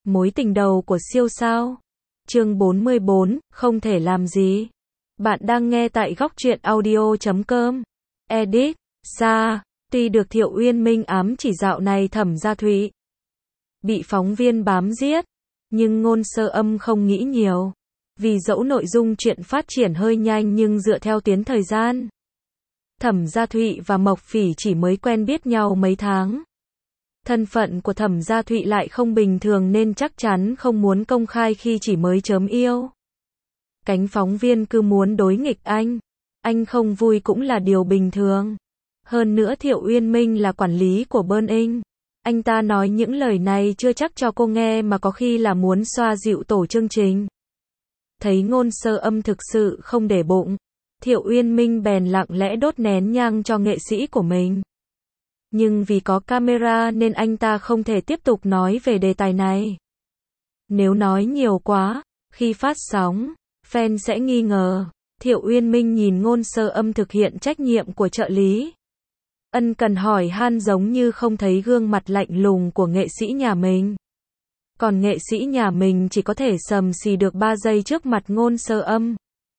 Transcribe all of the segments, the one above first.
Mối tình đầu của siêu sao. Chương 44, không thể làm gì. Bạn đang nghe tại góc truyện audio.com. Edit, Sa. Tuy được Thiệu Uyên Minh ám chỉ dạo này Thẩm Gia Thụy bị phóng viên bám giết, nhưng Ngôn Sơ Âm không nghĩ nhiều. Vì dẫu nội dung chuyện phát triển hơi nhanh nhưng dựa theo tuyến thời gian, Thẩm Gia Thụy và Mộc Phỉ chỉ mới quen biết nhau mấy tháng. Thân phận của Thẩm Gia Thụy lại không bình thường nên chắc chắn không muốn công khai khi chỉ mới chớm yêu. Cánh phóng viên cứ muốn đối nghịch anh không vui cũng là điều bình thường. Hơn nữa Thiệu Uyên Minh là quản lý của Burning. Anh ta nói những lời này chưa chắc cho cô nghe mà có khi là muốn xoa dịu tổ chương trình. Thấy Ngôn Sơ Âm thực sự không để bụng, Thiệu Uyên Minh bèn lặng lẽ đốt nén nhang cho nghệ sĩ của mình. Nhưng vì có camera nên anh ta không thể tiếp tục nói về đề tài này. Nếu nói nhiều quá, khi phát sóng, fan sẽ nghi ngờ. Thiệu Uyên Minh nhìn Ngôn Sơ Âm thực hiện trách nhiệm của trợ lý. Ân cần hỏi han giống như không thấy gương mặt lạnh lùng của nghệ sĩ nhà mình. Còn nghệ sĩ nhà mình chỉ có thể sầm xì được 3 giây trước mặt Ngôn Sơ Âm.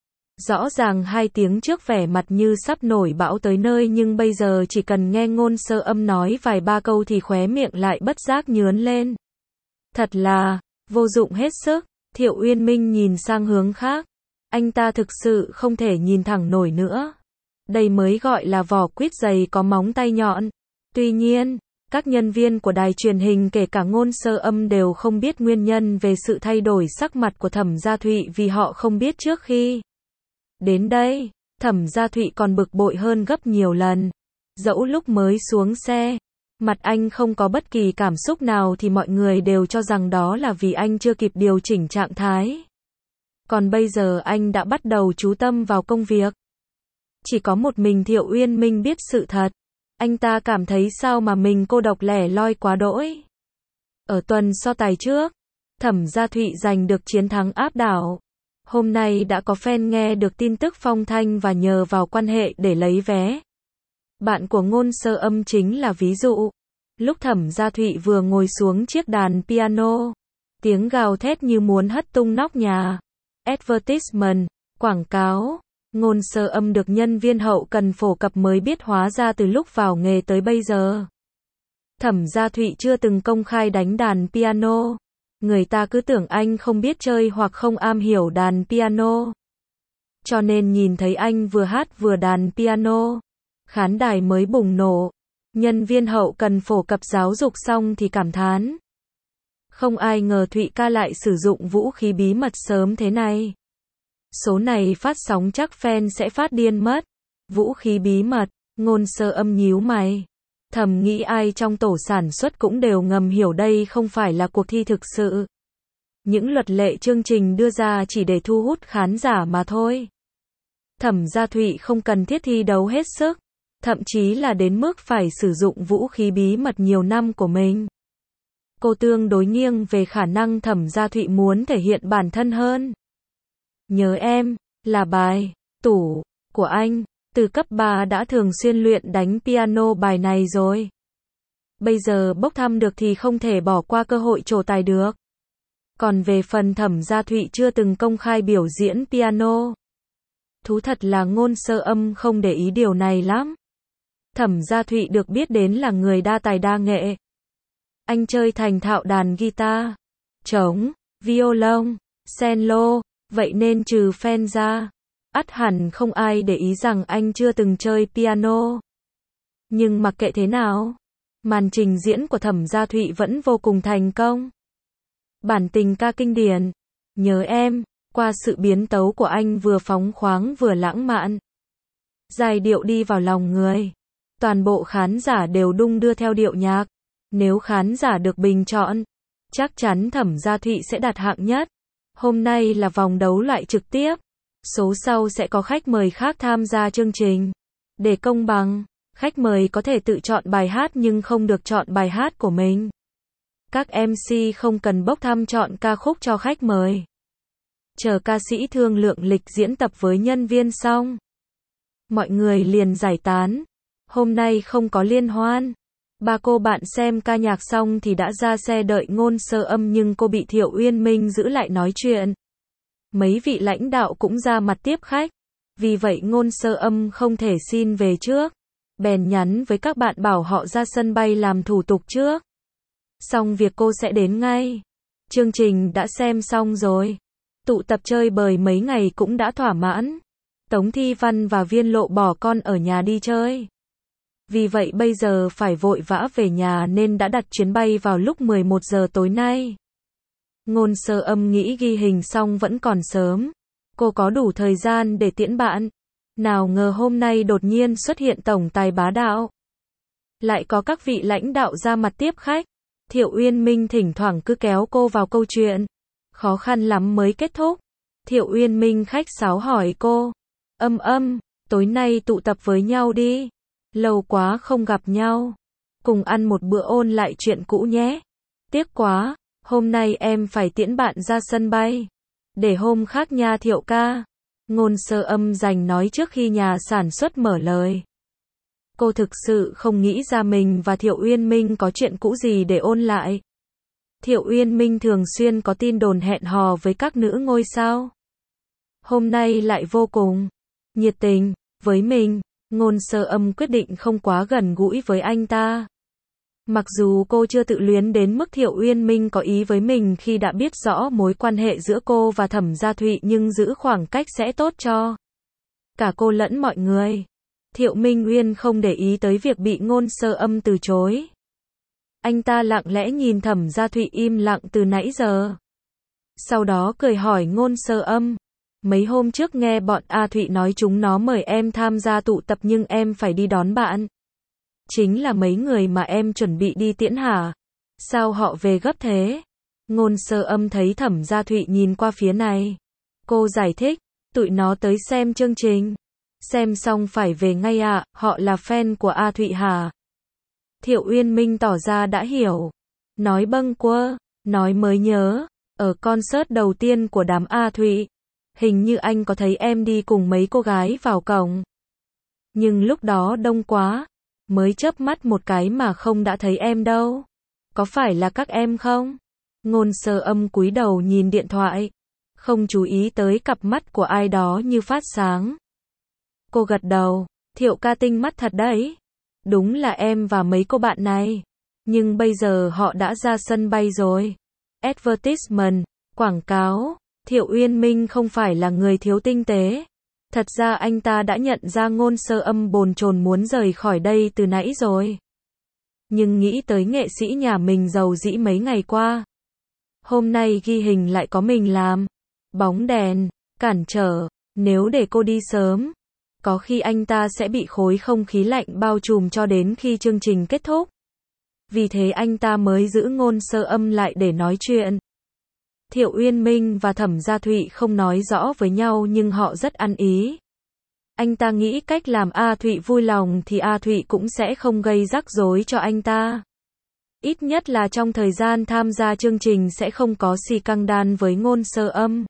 Rõ ràng 2 tiếng trước vẻ mặt như sắp nổi bão tới nơi nhưng bây giờ chỉ cần nghe Ngôn Sơ Âm nói vài ba câu thì khóe miệng lại bất giác nhướn lên. Thật là vô dụng hết sức. Thiệu Uyên Minh nhìn sang hướng khác. Anh ta thực sự không thể nhìn thẳng nổi nữa. Đây mới gọi là vỏ quýt dày có móng tay nhọn. Tuy nhiên, các nhân viên của đài truyền hình kể cả Ngôn Sơ Âm đều không biết nguyên nhân về sự thay đổi sắc mặt của Thẩm Gia Thụy vì họ không biết trước khi đến đây. Thẩm Gia Thụy còn bực bội hơn gấp nhiều lần. Dẫu lúc mới xuống xe, mặt anh không có bất kỳ cảm xúc nào thì mọi người đều cho rằng đó là vì anh chưa kịp điều chỉnh trạng thái. Còn bây giờ anh đã bắt đầu chú tâm vào công việc. Chỉ có một mình Thiệu Uyên Minh biết sự thật. Anh ta cảm thấy sao mà mình cô độc lẻ loi quá đỗi. Ở tuần so tài trước, Thẩm Gia Thụy giành được chiến thắng áp đảo. Hôm nay đã có fan nghe được tin tức phong thanh và nhờ vào quan hệ để lấy vé. Bạn của Ngôn Sơ Âm chính là ví dụ. Lúc Thẩm Gia Thụy vừa ngồi xuống chiếc đàn piano, tiếng gào thét như muốn hất tung nóc nhà. Advertisement, quảng cáo. Ngôn Sơ Âm được nhân viên hậu cần phổ cập mới biết hóa ra từ lúc vào nghề tới bây giờ, Thẩm Gia Thụy chưa từng công khai đánh đàn piano. Người ta cứ tưởng anh không biết chơi hoặc không am hiểu đàn piano. Cho nên nhìn thấy anh vừa hát vừa đàn piano, khán đài mới bùng nổ. Nhân viên hậu cần phổ cập giáo dục xong thì cảm thán. Không ai ngờ Thụy ca lại sử dụng vũ khí bí mật sớm thế này. Số này phát sóng chắc fan sẽ phát điên mất. Vũ khí bí mật, Ngôn Sơ Âm nhíu mày. Thầm nghĩ ai trong tổ sản xuất cũng đều ngầm hiểu đây không phải là cuộc thi thực sự. Những luật lệ chương trình đưa ra chỉ để thu hút khán giả mà thôi. Thẩm Gia Thụy không cần thiết thi đấu hết sức, thậm chí là đến mức phải sử dụng vũ khí bí mật nhiều năm của mình. Cô tương đối nghiêng về khả năng Thẩm Gia Thụy muốn thể hiện bản thân hơn. Nhớ em, là bài tủ của anh. Từ cấp 3 đã thường xuyên luyện đánh piano bài này rồi. Bây giờ bốc thăm được thì không thể bỏ qua cơ hội trổ tài được. Còn về phần Thẩm Gia Thụy chưa từng công khai biểu diễn piano. Thú thật là Ngôn Sơ Âm không để ý điều này lắm. Thẩm Gia Thụy được biết đến là người đa tài đa nghệ. Anh chơi thành thạo đàn guitar, trống, violon, cello, vậy nên trừ fan ra, ắt hẳn không ai để ý rằng anh chưa từng chơi piano. Nhưng mặc kệ thế nào, màn trình diễn của Thẩm Gia Thụy vẫn vô cùng thành công. Bản tình ca kinh điển, Nhớ Em, qua sự biến tấu của anh vừa phóng khoáng vừa lãng mạn. Giai điệu đi vào lòng người. Toàn bộ khán giả đều đung đưa theo điệu nhạc. Nếu khán giả được bình chọn, chắc chắn Thẩm Gia Thụy sẽ đạt hạng nhất. Hôm nay là vòng đấu loại trực tiếp. Số sau sẽ có khách mời khác tham gia chương trình. Để công bằng, khách mời có thể tự chọn bài hát nhưng không được chọn bài hát của mình. Các MC không cần bốc thăm chọn ca khúc cho khách mời. Chờ ca sĩ thương lượng lịch diễn tập với nhân viên xong, mọi người liền giải tán. Hôm nay không có liên hoan. Ba cô bạn xem ca nhạc xong thì đã ra xe đợi Ngôn Sơ Âm nhưng cô bị Thiệu Uyên Minh giữ lại nói chuyện. Mấy vị lãnh đạo cũng ra mặt tiếp khách. Vì vậy Ngôn Sơ Âm không thể xin về trước. Bèn nhắn với các bạn bảo họ ra sân bay làm thủ tục trước. Xong việc cô sẽ đến ngay. Chương trình đã xem xong rồi. Tụ tập chơi bời mấy ngày cũng đã thỏa mãn. Tống Thi Văn và Viên Lộ bỏ con ở nhà đi chơi. Vì vậy bây giờ phải vội vã về nhà nên đã đặt chuyến bay vào lúc 11 giờ tối nay. Ngôn Sơ Âm nghĩ ghi hình xong vẫn còn sớm. Cô có đủ thời gian để tiễn bạn. Nào ngờ hôm nay đột nhiên xuất hiện tổng tài bá đạo. Lại có các vị lãnh đạo ra mặt tiếp khách. Thiệu Uyên Minh thỉnh thoảng cứ kéo cô vào câu chuyện. Khó khăn lắm mới kết thúc. Thiệu Uyên Minh khách sáo hỏi cô. Tối nay tụ tập với nhau đi. Lâu quá không gặp nhau. Cùng ăn một bữa ôn lại chuyện cũ nhé. Tiếc quá, hôm nay em phải tiễn bạn ra sân bay. Để hôm khác nha Thiệu ca. Ngôn Sơ Âm giành nói trước khi nhà sản xuất mở lời. Cô thực sự không nghĩ ra mình và Thiệu Uyên Minh có chuyện cũ gì để ôn lại. Thiệu Uyên Minh thường xuyên có tin đồn hẹn hò với các nữ ngôi sao. Hôm nay lại vô cùng nhiệt tình với mình. Ngôn Sơ Âm quyết định không quá gần gũi với anh ta. Mặc dù cô chưa tự luyến đến mức Thiệu Uyên Minh có ý với mình khi đã biết rõ mối quan hệ giữa cô và Thẩm Gia Thụy, nhưng giữ khoảng cách sẽ tốt cho cả cô lẫn mọi người. Thiệu Minh Uyên không để ý tới việc bị Ngôn Sơ Âm từ chối. Anh ta lặng lẽ nhìn Thẩm Gia Thụy im lặng từ nãy giờ. Sau đó cười hỏi Ngôn Sơ Âm. Mấy hôm trước nghe bọn A Thụy nói chúng nó mời em tham gia tụ tập nhưng em phải đi đón bạn. Chính là mấy người mà em chuẩn bị đi tiễn hả? Sao họ về gấp thế? Ngôn Sơ Âm thấy Thẩm Gia Thụy nhìn qua phía này. Cô giải thích, tụi nó tới xem chương trình. Xem xong phải về ngay ạ, họ là fan của A Thụy hả? Thiệu Uyên Minh tỏ ra đã hiểu. Nói bâng quơ, nói mới nhớ, ở concert đầu tiên của đám A Thụy. Hình như anh có thấy em đi cùng mấy cô gái vào cổng. Nhưng lúc đó đông quá, mới chớp mắt một cái mà không đã thấy em đâu. Có phải là các em không? Ngôn Sơ Âm cúi đầu nhìn điện thoại, không chú ý tới cặp mắt của ai đó như phát sáng. Cô gật đầu, Thiệu ca tinh mắt thật đấy. Đúng là em và mấy cô bạn này. Nhưng bây giờ họ đã ra sân bay rồi. Advertisement, quảng cáo. Thiệu Uyên Minh không phải là người thiếu tinh tế. Thật ra anh ta đã nhận ra Ngôn Sơ Âm bồn chồn muốn rời khỏi đây từ nãy rồi. Nhưng nghĩ tới nghệ sĩ nhà mình giàu dĩ mấy ngày qua. Hôm nay ghi hình lại có mình làm. Bóng đèn, cản trở, nếu để cô đi sớm. Có khi anh ta sẽ bị khối không khí lạnh bao trùm cho đến khi chương trình kết thúc. Vì thế anh ta mới giữ Ngôn Sơ Âm lại để nói chuyện. Thiệu Uyên Minh và Thẩm Gia Thụy không nói rõ với nhau nhưng họ rất ăn ý. Anh ta nghĩ cách làm A Thụy vui lòng thì A Thụy cũng sẽ không gây rắc rối cho anh ta. Ít nhất là trong thời gian tham gia chương trình sẽ không có xì căng đan với Ngôn Sơ Âm.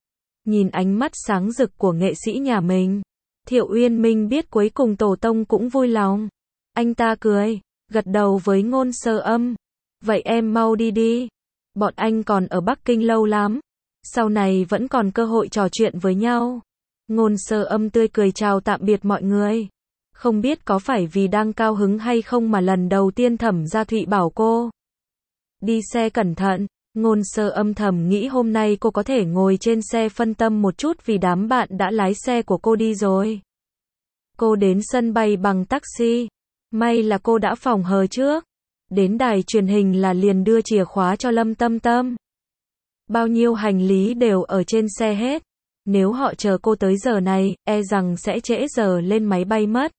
Nhìn ánh mắt sáng rực của nghệ sĩ nhà mình, Thiệu Uyên Minh biết cuối cùng tổ tông cũng vui lòng. Anh ta cười, gật đầu với Ngôn Sơ Âm. Vậy em mau đi đi. Bọn anh còn ở Bắc Kinh lâu lắm. Sau này vẫn còn cơ hội trò chuyện với nhau. Ngôn Sơ Âm tươi cười chào tạm biệt mọi người. Không biết có phải vì đang cao hứng hay không mà lần đầu tiên Thẩm Gia Thụy bảo cô đi xe cẩn thận. Ngôn Sơ Âm thầm nghĩ hôm nay cô có thể ngồi trên xe phân tâm một chút vì đám bạn đã lái xe của cô đi rồi. Cô đến sân bay bằng taxi. May là cô đã phỏng hờ trước. Đến đài truyền hình là liền đưa chìa khóa cho Lâm Tâm Tâm. Bao nhiêu hành lý đều ở trên xe hết. Nếu họ chờ cô tới giờ này, e rằng sẽ trễ giờ lên máy bay mất.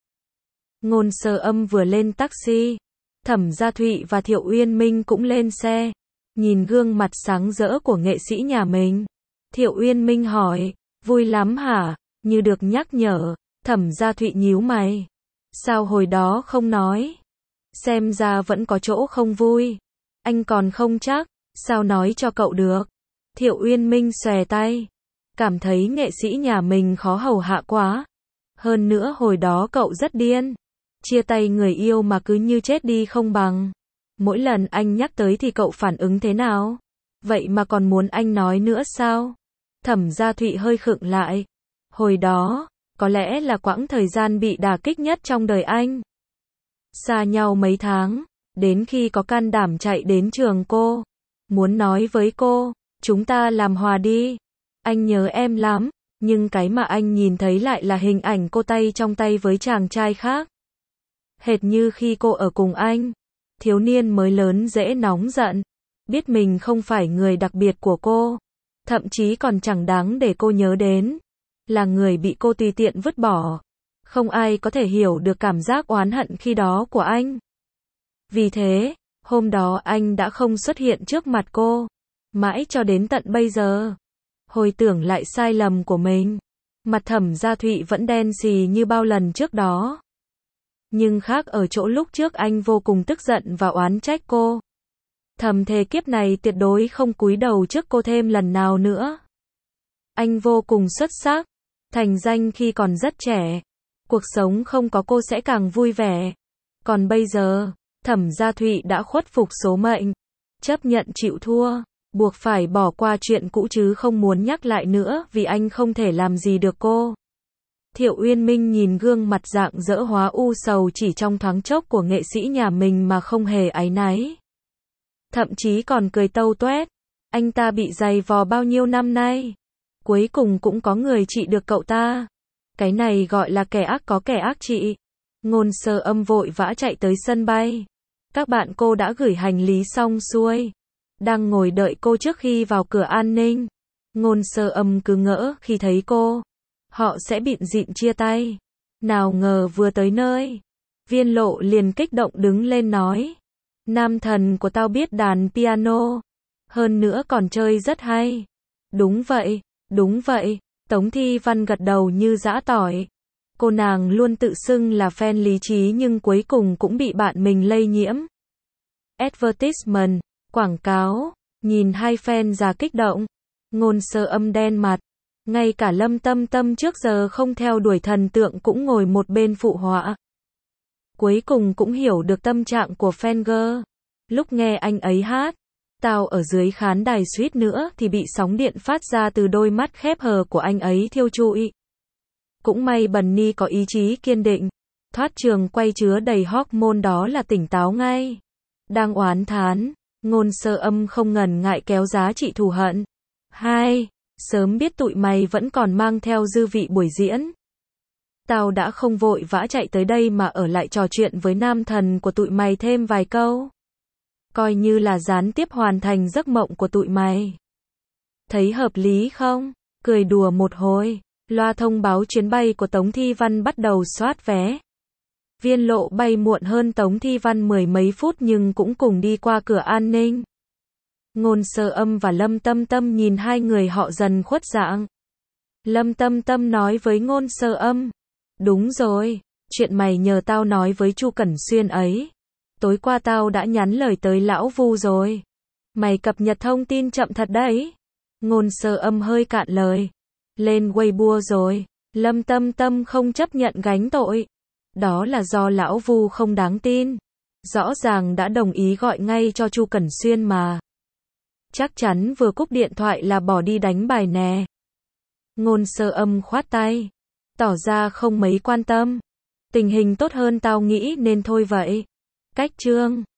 Ngôn Sơ Âm vừa lên taxi. Thẩm Gia Thụy và Thiệu Uyên Minh cũng lên xe. Nhìn gương mặt sáng rỡ của nghệ sĩ nhà mình. Thiệu Uyên Minh hỏi, vui lắm hả? Như được nhắc nhở, Thẩm Gia Thụy nhíu mày. Sao hồi đó không nói? Xem ra vẫn có chỗ không vui. Anh còn không chắc, sao nói cho cậu được? Thiệu Uyên Minh xòe tay. Cảm thấy nghệ sĩ nhà mình khó hầu hạ quá. Hơn nữa hồi đó cậu rất điên. Chia tay người yêu mà cứ như chết đi không bằng. Mỗi lần anh nhắc tới thì cậu phản ứng thế nào? Vậy mà còn muốn anh nói nữa sao? Thẩm Gia Thụy hơi khựng lại. Hồi đó, có lẽ là quãng thời gian bị đả kích nhất trong đời anh. Xa nhau mấy tháng, đến khi có can đảm chạy đến trường cô. Muốn nói với cô, chúng ta làm hòa đi. Anh nhớ em lắm, nhưng cái mà anh nhìn thấy lại là hình ảnh cô tay trong tay với chàng trai khác. Hệt như khi cô ở cùng anh. Thiếu niên mới lớn dễ nóng giận, biết mình không phải người đặc biệt của cô, thậm chí còn chẳng đáng để cô nhớ đến, là người bị cô tùy tiện vứt bỏ. Không ai có thể hiểu được cảm giác oán hận khi đó của anh. Vì thế, hôm đó anh đã không xuất hiện trước mặt cô, mãi cho đến tận bây giờ. Hồi tưởng lại sai lầm của mình, mặt Thẩm Gia Thụy vẫn đen xì như bao lần trước đó. Nhưng khác ở chỗ lúc trước anh vô cùng tức giận và oán trách cô. Thầm thề kiếp này tuyệt đối không cúi đầu trước cô thêm lần nào nữa. Anh vô cùng xuất sắc, thành danh khi còn rất trẻ. Cuộc sống không có cô sẽ càng vui vẻ. Còn bây giờ, Thẩm Gia Thụy đã khuất phục số mệnh, chấp nhận chịu thua, buộc phải bỏ qua chuyện cũ chứ không muốn nhắc lại nữa vì anh không thể làm gì được cô. Thiệu Uyên Minh nhìn gương mặt rạng rỡ hóa u sầu chỉ trong thoáng chốc của nghệ sĩ nhà mình mà không hề áy náy. Thậm chí còn cười tâu tuét. Anh ta bị giày vò bao nhiêu năm nay. Cuối cùng cũng có người trị được cậu ta. Cái này gọi là kẻ ác có kẻ ác trị. Ngôn Sơ Âm vội vã chạy tới sân bay. Các bạn cô đã gửi hành lý xong xuôi. Đang ngồi đợi cô trước khi vào cửa an ninh. Ngôn Sơ Âm cứ ngỡ khi thấy cô. Họ sẽ bịn dịn chia tay. Nào ngờ vừa tới nơi. Viên Lộ liền kích động đứng lên nói. Nam thần của tao biết đàn piano. Hơn nữa còn chơi rất hay. Đúng vậy, đúng vậy. Tống Thi Văn gật đầu như giã tỏi. Cô nàng luôn tự xưng là fan lý trí nhưng cuối cùng cũng bị bạn mình lây nhiễm. Advertisement, quảng cáo. Nhìn hai fan già kích động. Ngôn Sơ Âm đen mặt. Ngay cả Lâm Tâm Tâm trước giờ không theo đuổi thần tượng cũng ngồi một bên phụ họa. Cuối cùng cũng hiểu được tâm trạng của fan girl. Lúc nghe anh ấy hát, tao ở dưới khán đài suýt nữa thì bị sóng điện phát ra từ đôi mắt khép hờ của anh ấy thiêu trụi. Cũng may Bunny có ý chí kiên định. Thoát trường quay chứa đầy hormone đó là tỉnh táo ngay. Đang oán thán, Ngôn Sơ Âm không ngần ngại kéo giá trị thù hận. Hai, sớm biết tụi mày vẫn còn mang theo dư vị buổi diễn. Tao đã không vội vã chạy tới đây mà ở lại trò chuyện với nam thần của tụi mày thêm vài câu. Coi như là gián tiếp hoàn thành giấc mộng của tụi mày. Thấy hợp lý không? Cười đùa một hồi, loa thông báo chuyến bay của Tống Thi Văn bắt đầu soát vé. Viên Lộ bay muộn hơn Tống Thi Văn mười mấy phút nhưng cũng cùng đi qua cửa an ninh. Ngôn Sơ Âm và Lâm Tâm Tâm nhìn hai người họ dần khuất dạng. Lâm Tâm Tâm nói với Ngôn Sơ Âm. Đúng rồi, chuyện mày nhờ tao nói với Chu Cẩn Xuyên ấy. Tối qua tao đã nhắn lời tới lão Vu rồi. Mày cập nhật thông tin chậm thật đấy. Ngôn Sơ Âm hơi cạn lời. Lên Weibo rồi. Lâm Tâm Tâm không chấp nhận gánh tội. Đó là do lão Vu không đáng tin. Rõ ràng đã đồng ý gọi ngay cho Chu Cẩn Xuyên mà. Chắc chắn vừa cúp điện thoại là bỏ đi đánh bài nè. Ngôn Sơ Âm khoát tay. Tỏ ra không mấy quan tâm. Tình hình tốt hơn tao nghĩ nên thôi vậy. Cách chương